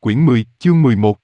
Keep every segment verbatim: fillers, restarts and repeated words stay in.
Quyển mười, chương mười một.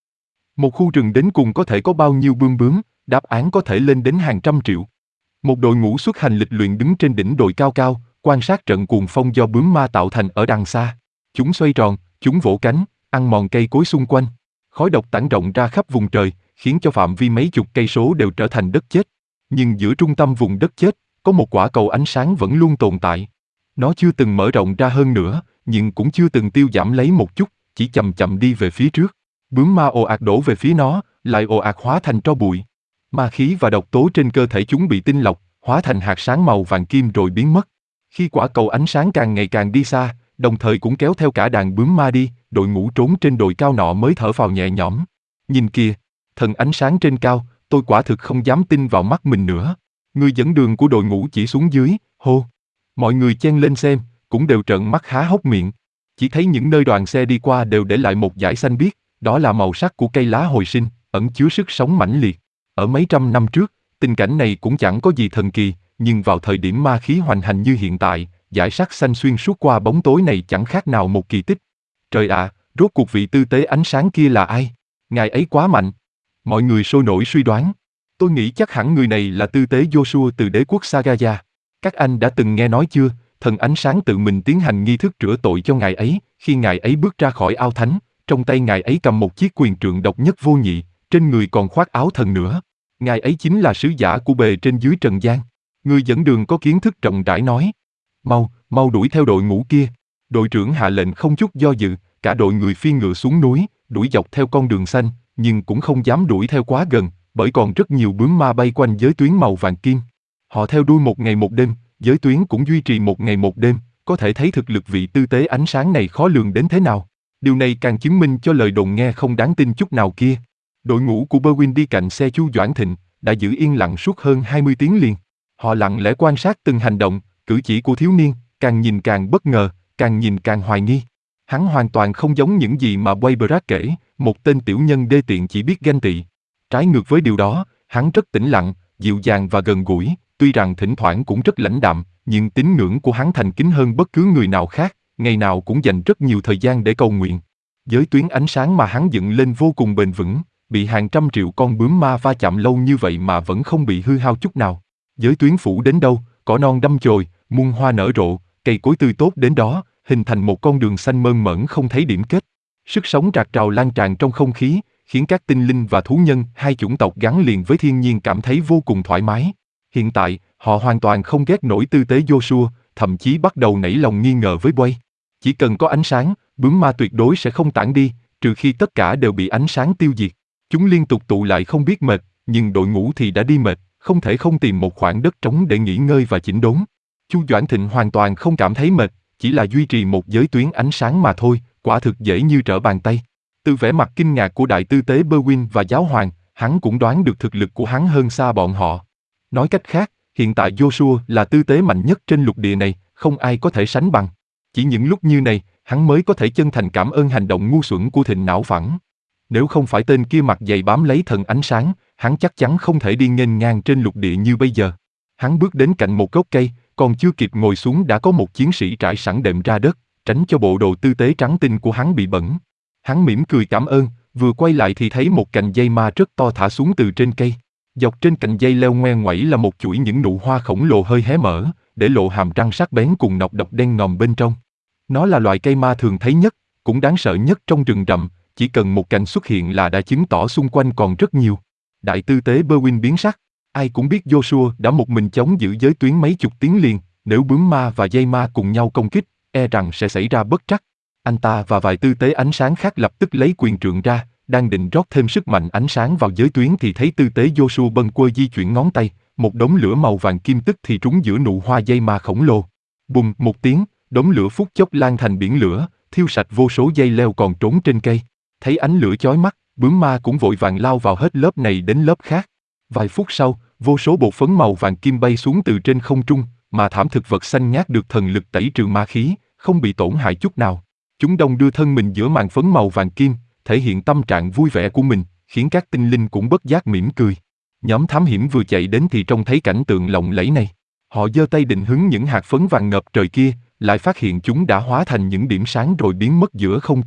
Một khu rừng đến cùng có thể có bao nhiêu bươm bướm, đáp án có thể lên đến hàng trăm triệu. Một đội ngũ xuất hành lịch luyện đứng trên đỉnh đồi cao cao, quan sát trận cuồng phong do bướm ma tạo thành ở đằng xa. Chúng xoay tròn, chúng vỗ cánh, ăn mòn cây cối xung quanh. Khói độc tản rộng ra khắp vùng trời, khiến cho phạm vi mấy chục cây số đều trở thành đất chết. Nhưng giữa trung tâm vùng đất chết, có một quả cầu ánh sáng vẫn luôn tồn tại. Nó chưa từng mở rộng ra hơn nữa, nhưng cũng chưa từng tiêu giảm lấy một chút, chỉ chậm chậm đi về phía trước. Bướm ma ồ ạt đổ về phía nó, lại ồ ạt hóa thành tro bụi. Ma khí và độc tố trên cơ thể chúng bị tinh lọc, hóa thành hạt sáng màu vàng kim rồi biến mất. Khi quả cầu ánh sáng càng ngày càng đi xa, đồng thời cũng kéo theo cả đàn bướm ma đi, đội ngũ trốn trên đồi cao nọ mới thở phào nhẹ nhõm. Nhìn kìa, thần ánh sáng trên cao, tôi quả thực không dám tin vào mắt mình nữa. Người dẫn đường của đội ngũ chỉ xuống dưới, hô. Mọi người chen lên xem, cũng đều trợn mắt há hốc miệng. Chỉ thấy những nơi đoàn xe đi qua đều để lại một dải xanh biếc, đó là màu sắc của cây lá hồi sinh, ẩn chứa sức sống mãnh liệt. Ở mấy trăm năm trước, tình cảnh này cũng chẳng có gì thần kỳ, nhưng vào thời điểm ma khí hoành hành như hiện tại, dải sắc xanh xuyên suốt qua bóng tối này chẳng khác nào một kỳ tích. Trời ạ, à, rốt cuộc vị tư tế ánh sáng kia là ai? Ngài ấy quá mạnh. Mọi người sôi nổi suy đoán. Tôi nghĩ chắc hẳn người này là tư tế Joshua từ đế quốc Sagaya. Các anh đã từng nghe nói chưa, thần ánh sáng tự mình tiến hành nghi thức rửa tội cho ngài ấy, khi ngài ấy bước ra khỏi ao thánh, trong tay ngài ấy cầm một chiếc quyền trượng độc nhất vô nhị, trên người còn khoác áo thần nữa. Ngài ấy chính là sứ giả của bề trên dưới trần gian. Người dẫn đường có kiến thức rộng rãi nói. Mau, mau đuổi theo đội ngũ kia. Đội trưởng hạ lệnh không chút do dự, cả đội người phi ngựa xuống núi, đuổi dọc theo con đường xanh, nhưng cũng không dám đuổi theo quá gần, bởi còn rất nhiều bướm ma bay quanh giới tuyến màu vàng kim. Họ theo đuôi một ngày một đêm, giới tuyến cũng duy trì một ngày một đêm, có thể thấy thực lực vị tư tế ánh sáng này khó lường đến thế nào. Điều này càng chứng minh cho lời đồn nghe không đáng tin chút nào kia. Đội ngũ của Berwin đi cạnh xe Chu Doãn Thịnh, đã giữ yên lặng suốt hơn hai mươi tiếng liền. Họ lặng lẽ quan sát từng hành động, cử chỉ của thiếu niên, càng nhìn càng bất ngờ, càng nhìn càng hoài nghi. Hắn hoàn toàn không giống những gì mà Weybrat kể, một tên tiểu nhân đê tiện chỉ biết ganh tị. Trái ngược với điều đó, hắn rất tĩnh lặng, dịu dàng và gần gũi, tuy rằng thỉnh thoảng cũng rất lãnh đạm, nhưng tín ngưỡng của hắn thành kính hơn bất cứ người nào khác, ngày nào cũng dành rất nhiều thời gian để cầu nguyện. Giới tuyến ánh sáng mà hắn dựng lên vô cùng bền vững, bị hàng trăm triệu con bướm ma va chạm lâu như vậy mà vẫn không bị hư hao chút nào. Giới tuyến phủ đến đâu, cỏ non đâm chồi, muôn hoa nở rộ, cây cối tươi tốt đến đó, hình thành một con đường xanh mơn mởn không thấy điểm kết. Sức sống rạc rào lan tràn trong không khí, khiến các tinh linh và thú nhân, hai chủng tộc gắn liền với thiên nhiên cảm thấy vô cùng thoải mái. Hiện tại, họ hoàn toàn không ghét nổi tư tế Joshua, thậm chí bắt đầu nảy lòng nghi ngờ với Way. Chỉ cần có ánh sáng, bướm ma tuyệt đối sẽ không tản đi, trừ khi tất cả đều bị ánh sáng tiêu diệt. Chúng liên tục tụ lại không biết mệt, nhưng đội ngũ thì đã đi mệt, không thể không tìm một khoảng đất trống để nghỉ ngơi và chỉnh đốn. Chu Doãn Thịnh hoàn toàn không cảm thấy mệt, chỉ là duy trì một giới tuyến ánh sáng mà thôi, quả thực dễ như trở bàn tay. Từ vẻ mặt kinh ngạc của đại tư tế Berwin và giáo hoàng, hắn cũng đoán được thực lực của hắn hơn xa bọn họ. Nói cách khác, hiện tại Joshua là tư tế mạnh nhất trên lục địa này, không ai có thể sánh bằng. Chỉ những lúc như này, hắn mới có thể chân thành cảm ơn hành động ngu xuẩn của Thịnh não phẳng. Nếu không phải tên kia mặt dày bám lấy thần ánh sáng, hắn chắc chắn không thể đi nghênh ngang trên lục địa như bây giờ. Hắn bước đến cạnh một gốc cây, còn chưa kịp ngồi xuống đã có một chiến sĩ trải sẵn đệm ra đất, tránh cho bộ đồ tư tế trắng tinh của hắn bị bẩn. Hắn mỉm cười cảm ơn, vừa quay lại thì thấy một cành dây ma rất to thả xuống từ trên cây. Dọc trên cành dây leo ngoe ngoẩy là một chuỗi những nụ hoa khổng lồ hơi hé mở, để lộ hàm răng sắc bén cùng nọc độc đen ngòm bên trong. Nó là loại cây ma thường thấy nhất, cũng đáng sợ nhất trong rừng rậm, chỉ cần một cành xuất hiện là đã chứng tỏ xung quanh còn rất nhiều. Đại tư tế Berwin biến sắc, ai cũng biết Joshua đã một mình chống giữ giới tuyến mấy chục tiếng liền, nếu bướm ma và dây ma cùng nhau công kích, e rằng sẽ xảy ra bất trắc. Anh ta và vài tư tế ánh sáng khác lập tức lấy quyền trượng ra, đang định rót thêm sức mạnh ánh sáng vào giới tuyến thì thấy tư tế Joshua bâng quơ di chuyển ngón tay, một đống lửa màu vàng kim tức thì trúng giữa nụ hoa dây ma khổng lồ. Bùm một tiếng, đống lửa phút chốc lan thành biển lửa, thiêu sạch vô số dây leo còn trốn trên cây. Thấy ánh lửa chói mắt, bướm ma cũng vội vàng lao vào hết lớp này đến lớp khác. Vài phút sau, vô số bột phấn màu vàng kim bay xuống từ trên không trung, mà thảm thực vật xanh ngát được thần lực tẩy trừ ma khí, không bị tổn hại chút nào. Chúng đông đưa thân mình giữa màn phấn màu vàng kim, thể hiện tâm trạng vui vẻ của mình, khiến các tinh linh cũng bất giác mỉm cười. Nhóm thám hiểm vừa chạy đến thì trông thấy cảnh tượng lộng lẫy này. Họ giơ tay định hứng những hạt phấn vàng ngập trời kia, lại phát hiện chúng đã hóa thành những điểm sáng rồi biến mất giữa không trung,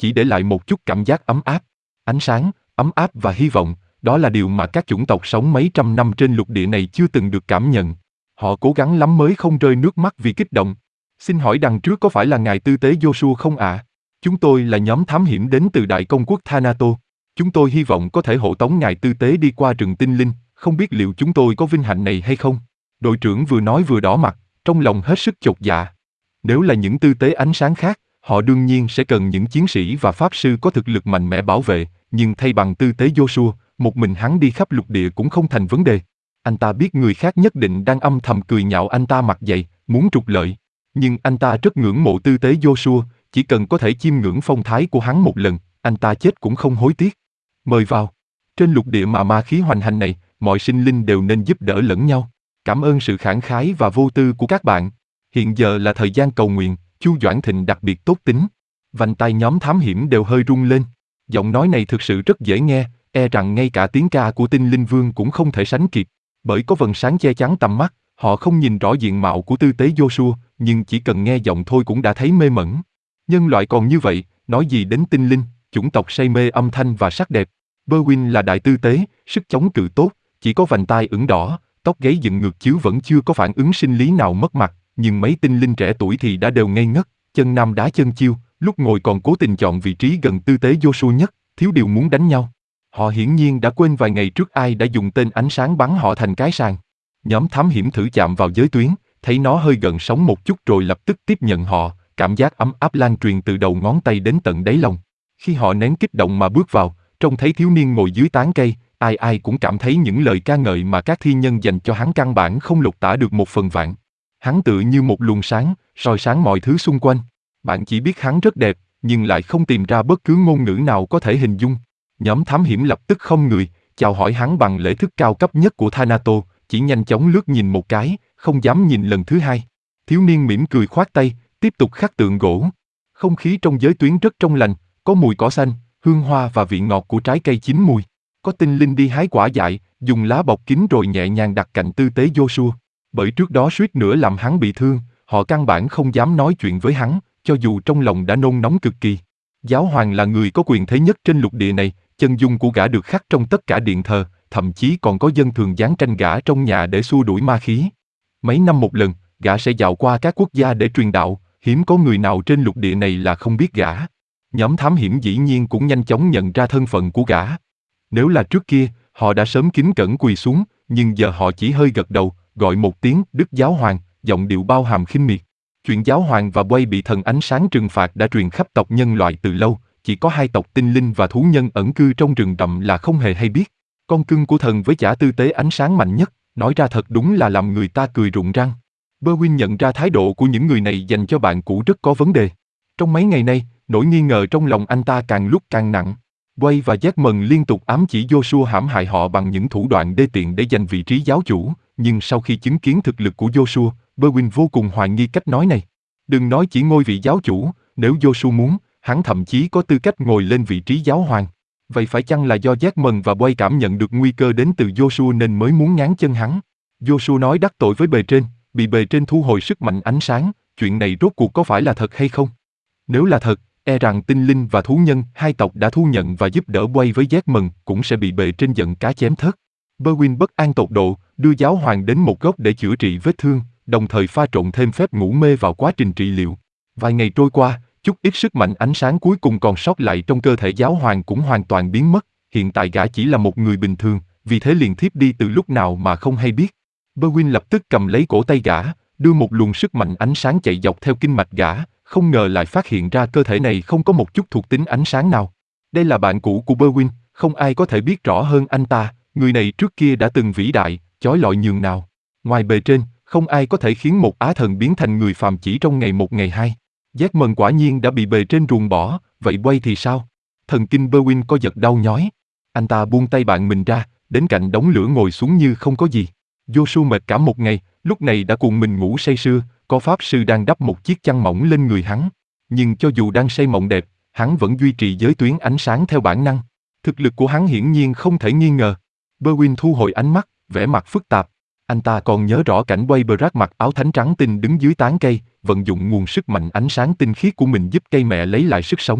chỉ để lại một chút cảm giác ấm áp. Ánh sáng, ấm áp và hy vọng, đó là điều mà các chủng tộc sống mấy trăm năm trên lục địa này chưa từng được cảm nhận. Họ cố gắng lắm mới không rơi nước mắt vì kích động. Xin hỏi đằng trước có phải là ngài tư tế Joshua không ạ? À? Chúng tôi là nhóm thám hiểm đến từ Đại Công quốc Thanato. Chúng tôi hy vọng có thể hộ tống ngài tư tế đi qua rừng tinh linh, không biết liệu chúng tôi có vinh hạnh này hay không? Đội trưởng vừa nói vừa đỏ mặt, trong lòng hết sức chột dạ. Nếu là những tư tế ánh sáng khác, họ đương nhiên sẽ cần những chiến sĩ và pháp sư có thực lực mạnh mẽ bảo vệ, nhưng thay bằng tư tế Joshua, một mình hắn đi khắp lục địa cũng không thành vấn đề. Anh ta biết người khác nhất định đang âm thầm cười nhạo anh ta mặt dày, muốn trục lợi. Nhưng anh ta rất ngưỡng mộ tư tế Joshua, chỉ cần có thể chiêm ngưỡng phong thái của hắn một lần, anh ta chết cũng không hối tiếc. Mời vào. Trên lục địa mà ma khí hoành hành này, mọi sinh linh đều nên giúp đỡ lẫn nhau. Cảm ơn sự khẳng khái và vô tư của các bạn. Hiện giờ là thời gian cầu nguyện, Chu Doãn Thịnh đặc biệt tốt tính. Vành tai nhóm thám hiểm đều hơi rung lên. Giọng nói này thực sự rất dễ nghe, e rằng ngay cả tiếng ca của Tinh Linh Vương cũng không thể sánh kịp. Bởi có vầng sáng che chắn tầm mắt, họ không nhìn rõ diện mạo của tư tế Joshua, nhưng chỉ cần nghe giọng thôi cũng đã thấy mê mẩn. Nhân loại còn như vậy, nói gì đến tinh linh, chủng tộc say mê âm thanh và sắc đẹp. Berwin là đại tư tế, sức chống cự tốt, chỉ có vành tai ửng đỏ, tóc gáy dựng ngược chứ vẫn chưa có phản ứng sinh lý nào mất mặt, nhưng mấy tinh linh trẻ tuổi thì đã đều ngây ngất, chân nam đá chân chiêu, lúc ngồi còn cố tình chọn vị trí gần tư tế Joshua nhất, thiếu điều muốn đánh nhau. Họ hiển nhiên đã quên vài ngày trước ai đã dùng tên ánh sáng bắn họ thành cái sàng. Nhóm thám hiểm thử chạm vào giới tuyến, thấy nó hơi gần sóng một chút rồi lập tức tiếp nhận họ, cảm giác ấm áp lan truyền từ đầu ngón tay đến tận đáy lòng. Khi họ nén kích động mà bước vào, trông thấy thiếu niên ngồi dưới tán cây, ai ai cũng cảm thấy những lời ca ngợi mà các thi nhân dành cho hắn căn bản không lột tả được một phần vạn. Hắn tựa như một luồng sáng, soi sáng mọi thứ xung quanh. Bạn chỉ biết hắn rất đẹp, nhưng lại không tìm ra bất cứ ngôn ngữ nào có thể hình dung. Nhóm thám hiểm lập tức không người, chào hỏi hắn bằng lễ thức cao cấp nhất của Thanato, chỉ nhanh chóng lướt nhìn một cái, không dám nhìn lần thứ hai. Thiếu niên mỉm cười khoát tay, tiếp tục khắc tượng gỗ. Không khí trong giới tuyến rất trong lành, có mùi cỏ xanh, hương hoa và vị ngọt của trái cây chín mùi. Có tinh linh đi hái quả dại, dùng lá bọc kín rồi nhẹ nhàng đặt cạnh tư tế Joshua. Bởi trước đó suýt nữa làm hắn bị thương, họ căn bản không dám nói chuyện với hắn, cho dù trong lòng đã nôn nóng cực kỳ. Giáo hoàng là người có quyền thế nhất trên lục địa này, chân dung của gã được khắc trong tất cả điện thờ, thậm chí còn có dân thường dán tranh gã trong nhà để xua đuổi ma khí. Mấy năm một lần, gã sẽ dạo qua các quốc gia để truyền đạo, hiếm có người nào trên lục địa này là không biết gã. Nhóm thám hiểm dĩ nhiên cũng nhanh chóng nhận ra thân phận của gã. Nếu là trước kia, họ đã sớm kính cẩn quỳ xuống, nhưng giờ họ chỉ hơi gật đầu, gọi một tiếng Đức Giáo Hoàng, giọng điệu bao hàm khinh miệt. Chuyện Giáo Hoàng và Quay bị thần ánh sáng trừng phạt đã truyền khắp tộc nhân loại từ lâu, chỉ có hai tộc tinh linh và thú nhân ẩn cư trong rừng rậm là không hề hay biết. Con cưng của thần với chả tư tế ánh sáng mạnh nhất, nói ra thật đúng là làm người ta cười rụng răng. Berwin nhận ra thái độ của những người này dành cho bạn cũ rất có vấn đề. Trong mấy ngày nay, nỗi nghi ngờ trong lòng anh ta càng lúc càng nặng. Quay và Jackman liên tục ám chỉ Joshua hãm hại họ bằng những thủ đoạn đê tiện để giành vị trí giáo chủ, nhưng sau khi chứng kiến thực lực của Joshua, Berwin vô cùng hoài nghi cách nói này. Đừng nói chỉ ngôi vị giáo chủ, nếu Joshua muốn, hắn thậm chí có tư cách ngồi lên vị trí giáo hoàng. Vậy phải chăng là do Jackman và Quay cảm nhận được nguy cơ đến từ Joshua nên mới muốn ngáng chân hắn? Joshua nói đắc tội với bề trên, bị bề trên thu hồi sức mạnh ánh sáng, chuyện này rốt cuộc có phải là thật hay không? Nếu là thật, e rằng tinh linh và thú nhân hai tộc đã thu nhận và giúp đỡ Quay với Jackman cũng sẽ bị bề trên giận cá chém thớt. Berwin bất an tột độ, đưa giáo hoàng đến một góc để chữa trị vết thương, đồng thời pha trộn thêm phép ngủ mê vào quá trình trị liệu. Vài ngày trôi qua, chút ít sức mạnh ánh sáng cuối cùng còn sót lại trong cơ thể giáo hoàng cũng hoàn toàn biến mất, hiện tại gã chỉ là một người bình thường, vì thế liền thiếp đi từ lúc nào mà không hay biết. Berwin lập tức cầm lấy cổ tay gã, đưa một luồng sức mạnh ánh sáng chạy dọc theo kinh mạch gã, không ngờ lại phát hiện ra cơ thể này không có một chút thuộc tính ánh sáng nào. Đây là bạn cũ của Berwin, không ai có thể biết rõ hơn anh ta, người này trước kia đã từng vĩ đại, chói lọi nhường nào. Ngoài bề trên, không ai có thể khiến một á thần biến thành người phàm chỉ trong ngày một ngày hai. Jackman quả nhiên đã bị bề trên ruồng bỏ, vậy Quay thì sao? Thần kinh Berwin co giật đau nhói. Anh ta buông tay bạn mình ra, đến cạnh đống lửa ngồi xuống như không có gì. Joshua mệt cả một ngày, lúc này đã cuộn mình ngủ say sưa, có pháp sư đang đắp một chiếc chăn mỏng lên người hắn. Nhưng cho dù đang say mộng đẹp, hắn vẫn duy trì giới tuyến ánh sáng theo bản năng. Thực lực của hắn hiển nhiên không thể nghi ngờ. Berwin thu hồi ánh mắt, vẻ mặt phức tạp. Anh ta còn nhớ rõ cảnh Quay Brack mặc áo thánh trắng tinh đứng dưới tán cây, vận dụng nguồn sức mạnh ánh sáng tinh khiết của mình giúp cây mẹ lấy lại sức sống.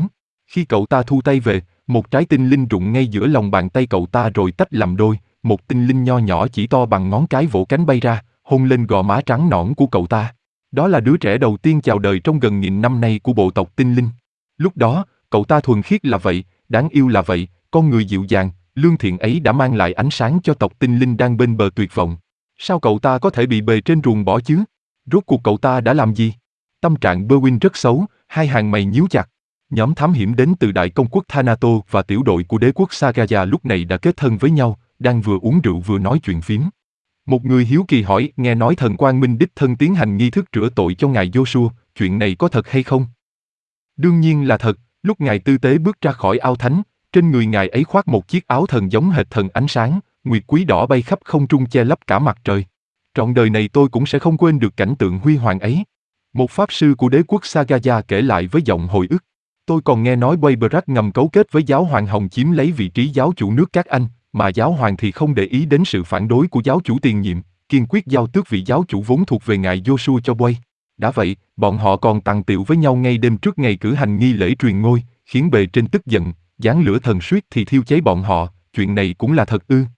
Khi cậu ta thu tay về, một trái tinh linh rụng ngay giữa lòng bàn tay cậu ta rồi tách làm đôi, một tinh linh nho nhỏ chỉ to bằng ngón cái vỗ cánh bay ra, hôn lên gò má trắng nõn của cậu ta. Đó là đứa trẻ đầu tiên chào đời trong gần nghìn năm nay của bộ tộc tinh linh. Lúc đó, cậu ta thuần khiết là vậy, đáng yêu là vậy, con người dịu dàng, lương thiện ấy đã mang lại ánh sáng cho tộc tinh linh đang bên bờ tuyệt vọng. Sao cậu ta có thể bị bề trên ruồng bỏ chứ? Rốt cuộc cậu ta đã làm gì? Tâm trạng Berwin rất xấu, hai hàng mày nhíu chặt. Nhóm thám hiểm đến từ Đại Công quốc Thanato và tiểu đội của đế quốc Sagaya lúc này đã kết thân với nhau, đang vừa uống rượu vừa nói chuyện phím. Một người hiếu kỳ hỏi, nghe nói thần Quang Minh đích thân tiến hành nghi thức rửa tội cho ngài Joshua, chuyện này có thật hay không? Đương nhiên là thật, lúc ngài tư tế bước ra khỏi ao thánh, trên người ngài ấy khoác một chiếc áo thần giống hệt thần ánh sáng, nguyệt quý đỏ bay khắp không trung che lấp cả mặt trời. Trọn đời này tôi cũng sẽ không quên được cảnh tượng huy hoàng ấy. Một pháp sư của đế quốc Sagaya kể lại với giọng hồi ức. Tôi còn nghe nói Waybrak ngầm cấu kết với giáo hoàng Hồng chiếm lấy vị trí giáo chủ nước các Anh, mà giáo hoàng thì không để ý đến sự phản đối của giáo chủ tiền nhiệm, kiên quyết giao tước vị giáo chủ vốn thuộc về ngài Joshua cho Way. Đã vậy, bọn họ còn tằng tiệu với nhau ngay đêm trước ngày cử hành nghi lễ truyền ngôi, khiến bề trên tức giận, giáng lửa thần suýt thì thiêu cháy bọn họ, chuyện này cũng là thật ư?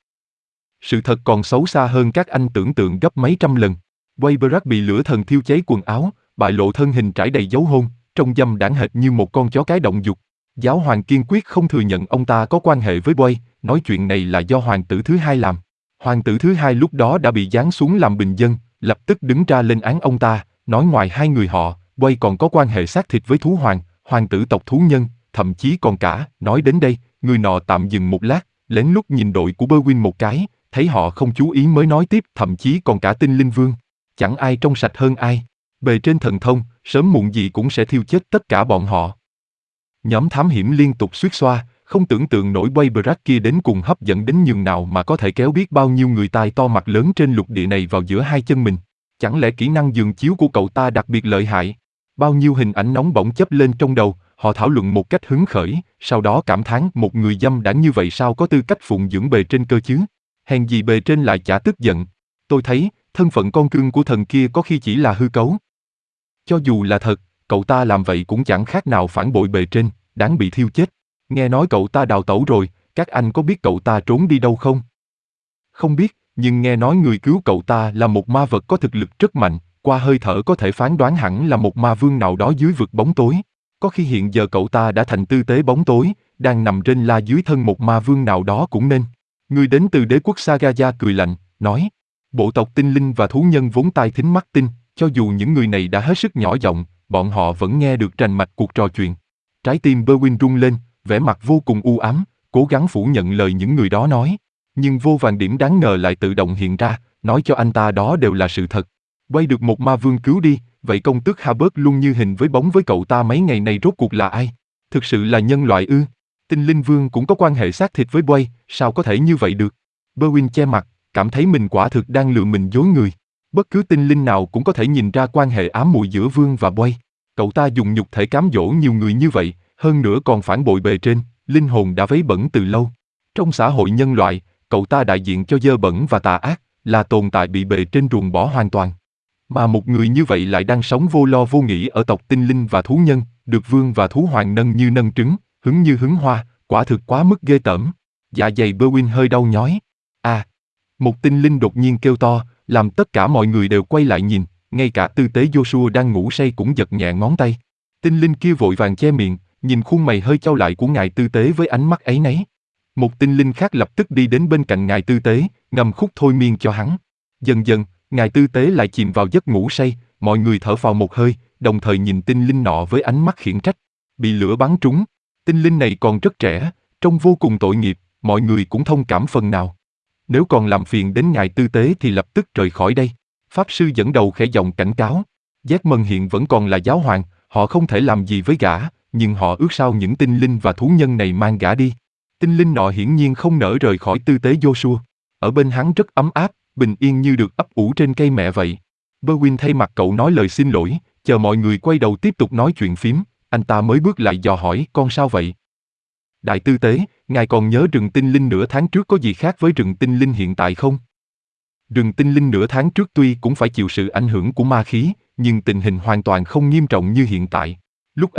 Sự thật còn xấu xa hơn các anh tưởng tượng gấp mấy trăm lần. Waybrak bị lửa thần thiêu cháy quần áo, bại lộ thân hình trải đầy dấu hôn, trông dâm đãng hệt như một con chó cái động dục. Giáo hoàng kiên quyết không thừa nhận ông ta có quan hệ với Way, nói chuyện này là do hoàng tử thứ hai làm. Hoàng tử thứ hai lúc đó đã bị giáng xuống làm bình dân, lập tức đứng ra lên án ông ta, nói ngoài hai người họ, Way còn có quan hệ xác thịt với thú hoàng, hoàng tử tộc thú nhân, thậm chí còn cả. Nói đến đây, người nọ tạm dừng một lát, lén lút nhìn đội của Berwin một cái, thấy họ không chú ý mới nói tiếp, thậm chí còn cả tinh linh vương. Chẳng ai trong sạch hơn ai. Bề trên thần thông, sớm muộn gì cũng sẽ thiêu chết tất cả bọn họ. Nhóm thám hiểm liên tục suýt xoa, không tưởng tượng nổi Waybrak kia đến cùng hấp dẫn đến nhường nào mà có thể kéo biết bao nhiêu người tai to mặt lớn trên lục địa này vào giữa hai chân mình. Chẳng lẽ kỹ năng giường chiếu của cậu ta đặc biệt lợi hại? Bao nhiêu hình ảnh nóng bỏng chớp lên trong đầu, họ thảo luận một cách hứng khởi, sau đó cảm thán một người dâm đãng như vậy sao có tư cách phụng dưỡng bề trên cơ chứ? Hèn gì bề trên lại chả tức giận. Tôi thấy, thân phận con cưng của thần kia có khi chỉ là hư cấu. Cho dù là thật, cậu ta làm vậy cũng chẳng khác nào phản bội bề trên, đáng bị thiêu chết. Nghe nói cậu ta đào tẩu rồi, các anh có biết cậu ta trốn đi đâu không? Không biết, nhưng nghe nói người cứu cậu ta là một ma vật có thực lực rất mạnh, qua hơi thở có thể phán đoán hẳn là một ma vương nào đó dưới vực bóng tối. Có khi hiện giờ cậu ta đã thành tư tế bóng tối, đang nằm trên la dưới thân một ma vương nào đó cũng nên. Người đến từ đế quốc Sagaya cười lạnh, nói, bộ tộc tinh linh và thú nhân vốn tai thính mắt tinh, cho dù những người này đã hết sức nhỏ giọng, bọn họ vẫn nghe được rành mạch cuộc trò chuyện. Trái tim Berwin rung lên, vẻ mặt vô cùng u ám, cố gắng phủ nhận lời những người đó nói. Nhưng vô vàn điểm đáng ngờ lại tự động hiện ra, nói cho anh ta đó đều là sự thật. Quay được một ma vương cứu đi, vậy công tước Habert luôn như hình với bóng với cậu ta mấy ngày nay rốt cuộc là ai? Thực sự là nhân loại ư? Tinh linh vương cũng có quan hệ xác thịt với Way, sao có thể như vậy được? Berwin che mặt, cảm thấy mình quả thực đang lừa mình dối người. Bất cứ tinh linh nào cũng có thể nhìn ra quan hệ ám muội giữa vương và Way. Cậu ta dùng nhục thể cám dỗ nhiều người như vậy, hơn nữa còn phản bội bề trên, linh hồn đã vấy bẩn từ lâu. Trong xã hội nhân loại, cậu ta đại diện cho dơ bẩn và tà ác, là tồn tại bị bề trên ruồng bỏ hoàn toàn. Mà một người như vậy lại đang sống vô lo vô nghĩ ở tộc tinh linh và thú nhân, được vương và thú hoàng nâng như nâng trứng, hứng như hứng hoa, quả thực quá mức ghê tởm. Dạ dày Berwin hơi đau nhói. À! Một tinh linh đột nhiên kêu to, làm tất cả mọi người đều quay lại nhìn, ngay cả tư tế Joshua đang ngủ say cũng giật nhẹ ngón tay. Tinh linh kia vội vàng che miệng, nhìn khuôn mày hơi chau lại của ngài tư tế với ánh mắt áy náy. Một tinh linh khác lập tức đi đến bên cạnh ngài tư tế, ngâm khúc thôi miên cho hắn. Dần dần, ngài tư tế lại chìm vào giấc ngủ say, mọi người thở phào một hơi, đồng thời nhìn tinh linh nọ với ánh mắt khiển trách. Bị lửa bắn trúng, tinh linh này còn rất trẻ, trông vô cùng tội nghiệp, mọi người cũng thông cảm phần nào. Nếu còn làm phiền đến ngài tư tế thì lập tức rời khỏi đây. Pháp sư dẫn đầu khẽ giọng cảnh cáo. Giác-mân hiện vẫn còn là giáo hoàng, họ không thể làm gì với gã, nhưng họ ước sao những tinh linh và thú nhân này mang gã đi. Tinh linh nọ hiển nhiên không nỡ rời khỏi tư tế Joshua. Ở bên hắn rất ấm áp, bình yên như được ấp ủ trên cây mẹ vậy. Berwin thay mặt cậu nói lời xin lỗi, chờ mọi người quay đầu tiếp tục nói chuyện phím, anh ta mới bước lại dò hỏi con sao vậy. Đại tư tế, ngài còn nhớ rừng tinh linh nửa tháng trước có gì khác với rừng tinh linh hiện tại không? Rừng tinh linh nửa tháng trước tuy cũng phải chịu sự ảnh hưởng của ma khí, nhưng tình hình hoàn toàn không nghiêm trọng như hiện tại. Lúc ấy,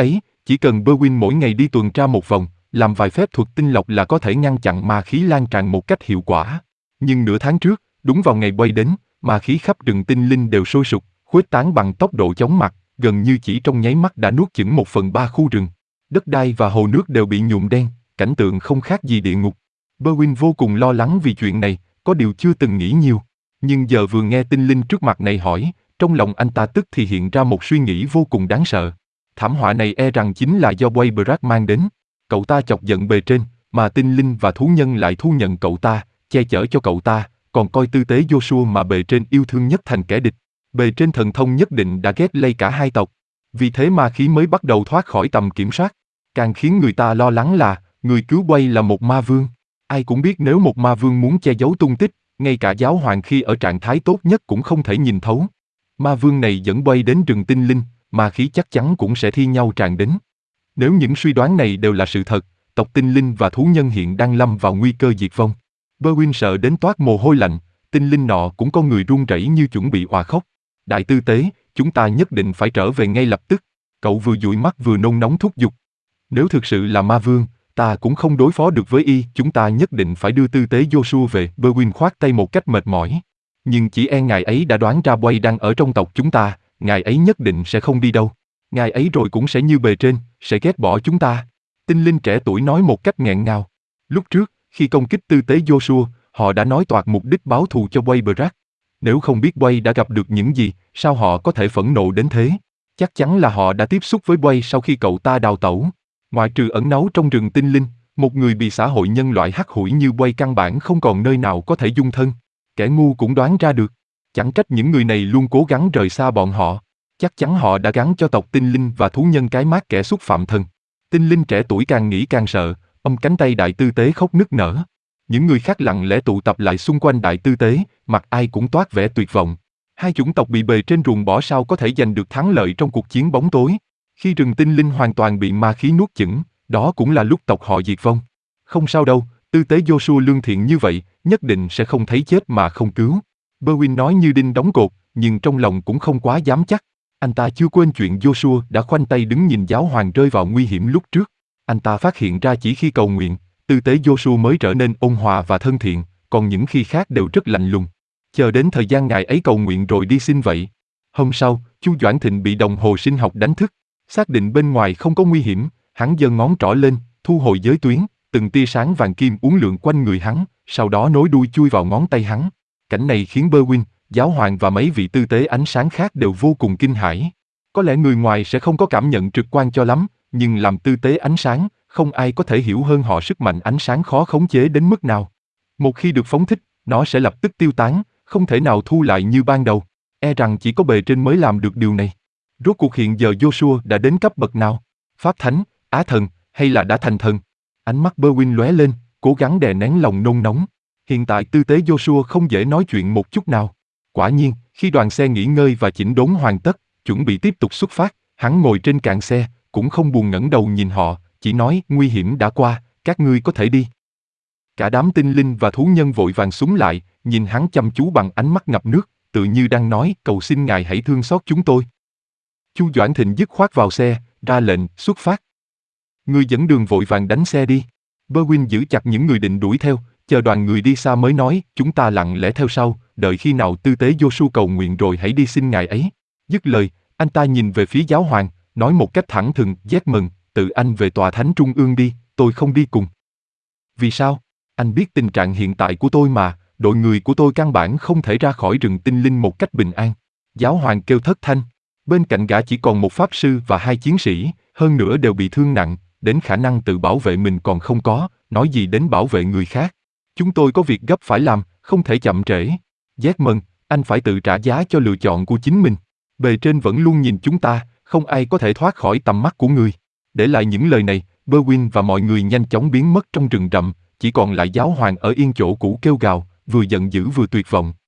Chỉ cần Berwin mỗi ngày đi tuần tra một vòng, làm vài phép thuật tinh lọc là có thể ngăn chặn ma khí lan tràn một cách hiệu quả. Nhưng nửa tháng trước, đúng vào ngày Quay đến, ma khí khắp rừng tinh linh đều sôi sục, khuếch tán bằng tốc độ chóng mặt, gần như chỉ trong nháy mắt đã nuốt chửng một phần ba khu rừng. Đất đai và hồ nước đều bị nhuộm đen, cảnh tượng không khác gì địa ngục. Berwin vô cùng lo lắng vì chuyện này, có điều chưa từng nghĩ nhiều. Nhưng giờ vừa nghe tinh linh trước mặt này hỏi, trong lòng anh ta tức thì hiện ra một suy nghĩ vô cùng đáng sợ. Thảm họa này e rằng chính là do Waybreak mang đến. Cậu ta chọc giận bề trên, mà tinh linh và thú nhân lại thu nhận cậu ta, che chở cho cậu ta, còn coi tư tế Joshua mà bề trên yêu thương nhất thành kẻ địch. Bề trên thần thông nhất định đã ghét lây cả hai tộc. Vì thế ma khí mới bắt đầu thoát khỏi tầm kiểm soát. Càng khiến người ta lo lắng là, người cứu Way là một ma vương. Ai cũng biết nếu một ma vương muốn che giấu tung tích, ngay cả giáo hoàng khi ở trạng thái tốt nhất cũng không thể nhìn thấu. Ma vương này dẫn Way đến rừng tinh linh, ma khí chắc chắn cũng sẽ thi nhau tràn đến. Nếu những suy đoán này đều là sự thật, tộc tinh linh và thú nhân hiện đang lâm vào nguy cơ diệt vong. Berwin sợ đến toát mồ hôi lạnh, tinh linh nọ cũng có người run rẩy như chuẩn bị òa khóc. Đại tư tế, chúng ta nhất định phải trở về ngay lập tức. Cậu vừa dụi mắt vừa nôn nóng thúc giục. Nếu thực sự là ma vương, ta cũng không đối phó được với y, chúng ta nhất định phải đưa tư tế Joshua về. Berwin khoát tay một cách mệt mỏi. Nhưng chỉ e ngài ấy đã đoán ra Way đang ở trong tộc chúng ta, ngài ấy nhất định sẽ không đi đâu. Ngài ấy rồi cũng sẽ như bề trên, sẽ ghét bỏ chúng ta. Tinh linh trẻ tuổi nói một cách nghẹn ngào. Lúc trước, khi công kích tư tế Joshua, họ đã nói toạc mục đích báo thù cho Waybreak. Nếu không biết Way đã gặp được những gì, sao họ có thể phẫn nộ đến thế? Chắc chắn là họ đã tiếp xúc với Way sau khi cậu ta đào tẩu. Ngoại trừ ẩn náu trong rừng tinh linh, một người bị xã hội nhân loại hắt hủi như Way căn bản không còn nơi nào có thể dung thân. Kẻ ngu cũng đoán ra được. Chẳng trách những người này luôn cố gắng rời xa bọn họ. Chắc chắn họ đã gắn cho tộc tinh linh và thú nhân cái mác kẻ xúc phạm thần. Tinh linh trẻ tuổi càng nghĩ càng sợ, ôm cánh tay đại tư tế khóc nức nở. Những người khác lặng lẽ tụ tập lại xung quanh đại tư tế, mặt ai cũng toát vẻ tuyệt vọng. Hai chủng tộc bị bề trên ruồng bỏ sao có thể giành được thắng lợi trong cuộc chiến bóng tối. Khi rừng tinh linh hoàn toàn bị ma khí nuốt chửng, đó cũng là lúc tộc họ diệt vong. Không sao đâu, tư tế Joshua lương thiện như vậy, nhất định sẽ không thấy chết mà không cứu. Berwin nói như đinh đóng cột, nhưng trong lòng cũng không quá dám chắc. Anh ta chưa quên chuyện Joshua đã khoanh tay đứng nhìn giáo hoàng rơi vào nguy hiểm lúc trước. Anh ta phát hiện ra chỉ khi cầu nguyện, tư tế Joshua mới trở nên ôn hòa và thân thiện, còn những khi khác đều rất lạnh lùng. Chờ đến thời gian ngài ấy cầu nguyện rồi đi xin vậy. Hôm sau, Chu Doãn Thịnh bị đồng hồ sinh học đánh thức. Xác định bên ngoài không có nguy hiểm, hắn giơ ngón trỏ lên, thu hồi giới tuyến, từng tia sáng vàng kim uốn lượn quanh người hắn, sau đó nối đuôi chui vào ngón tay hắn. Cảnh này khiến Berwin, giáo hoàng và mấy vị tư tế ánh sáng khác đều vô cùng kinh hãi. Có lẽ người ngoài sẽ không có cảm nhận trực quan cho lắm, nhưng làm tư tế ánh sáng, không ai có thể hiểu hơn họ sức mạnh ánh sáng khó khống chế đến mức nào. Một khi được phóng thích, nó sẽ lập tức tiêu tán, không thể nào thu lại như ban đầu. E rằng chỉ có bề trên mới làm được điều này. Rốt cuộc hiện giờ Joshua đã đến cấp bậc nào? Pháp thánh, á thần, hay là đã thành thần? Ánh mắt Berwin lóe lên, cố gắng đè nén lòng nôn nóng. Hiện tại tư tế Joshua không dễ nói chuyện một chút nào. Quả nhiên, khi đoàn xe nghỉ ngơi và chỉnh đốn hoàn tất, chuẩn bị tiếp tục xuất phát, hắn ngồi trên cạn xe, cũng không buồn ngẩng đầu nhìn họ, chỉ nói nguy hiểm đã qua, các ngươi có thể đi. Cả đám tinh linh và thú nhân vội vàng súng lại, nhìn hắn chăm chú bằng ánh mắt ngập nước, tự như đang nói cầu xin ngài hãy thương xót chúng tôi. Chu Doãn Thịnh dứt khoát vào xe, ra lệnh, xuất phát. Người dẫn đường vội vàng đánh xe đi. Berwin giữ chặt những người định đuổi theo, chờ đoàn người đi xa mới nói, chúng ta lặng lẽ theo sau, đợi khi nào tư tế Joshua cầu nguyện rồi hãy đi xin ngài ấy. Dứt lời, anh ta nhìn về phía giáo hoàng, nói một cách thẳng thừng, Edmund, tự anh về tòa thánh trung ương đi, tôi không đi cùng. Vì sao? Anh biết tình trạng hiện tại của tôi mà, đội người của tôi căn bản không thể ra khỏi rừng tinh linh một cách bình an. Giáo hoàng kêu thất thanh. Bên cạnh gã chỉ còn một pháp sư và hai chiến sĩ, hơn nữa đều bị thương nặng, đến khả năng tự bảo vệ mình còn không có, nói gì đến bảo vệ người khác. Chúng tôi có việc gấp phải làm, không thể chậm trễ. Edmund, anh phải tự trả giá cho lựa chọn của chính mình. Bề trên vẫn luôn nhìn chúng ta, không ai có thể thoát khỏi tầm mắt của người. Để lại những lời này, Berwin và mọi người nhanh chóng biến mất trong rừng rậm, chỉ còn lại giáo hoàng ở yên chỗ cũ kêu gào, vừa giận dữ vừa tuyệt vọng.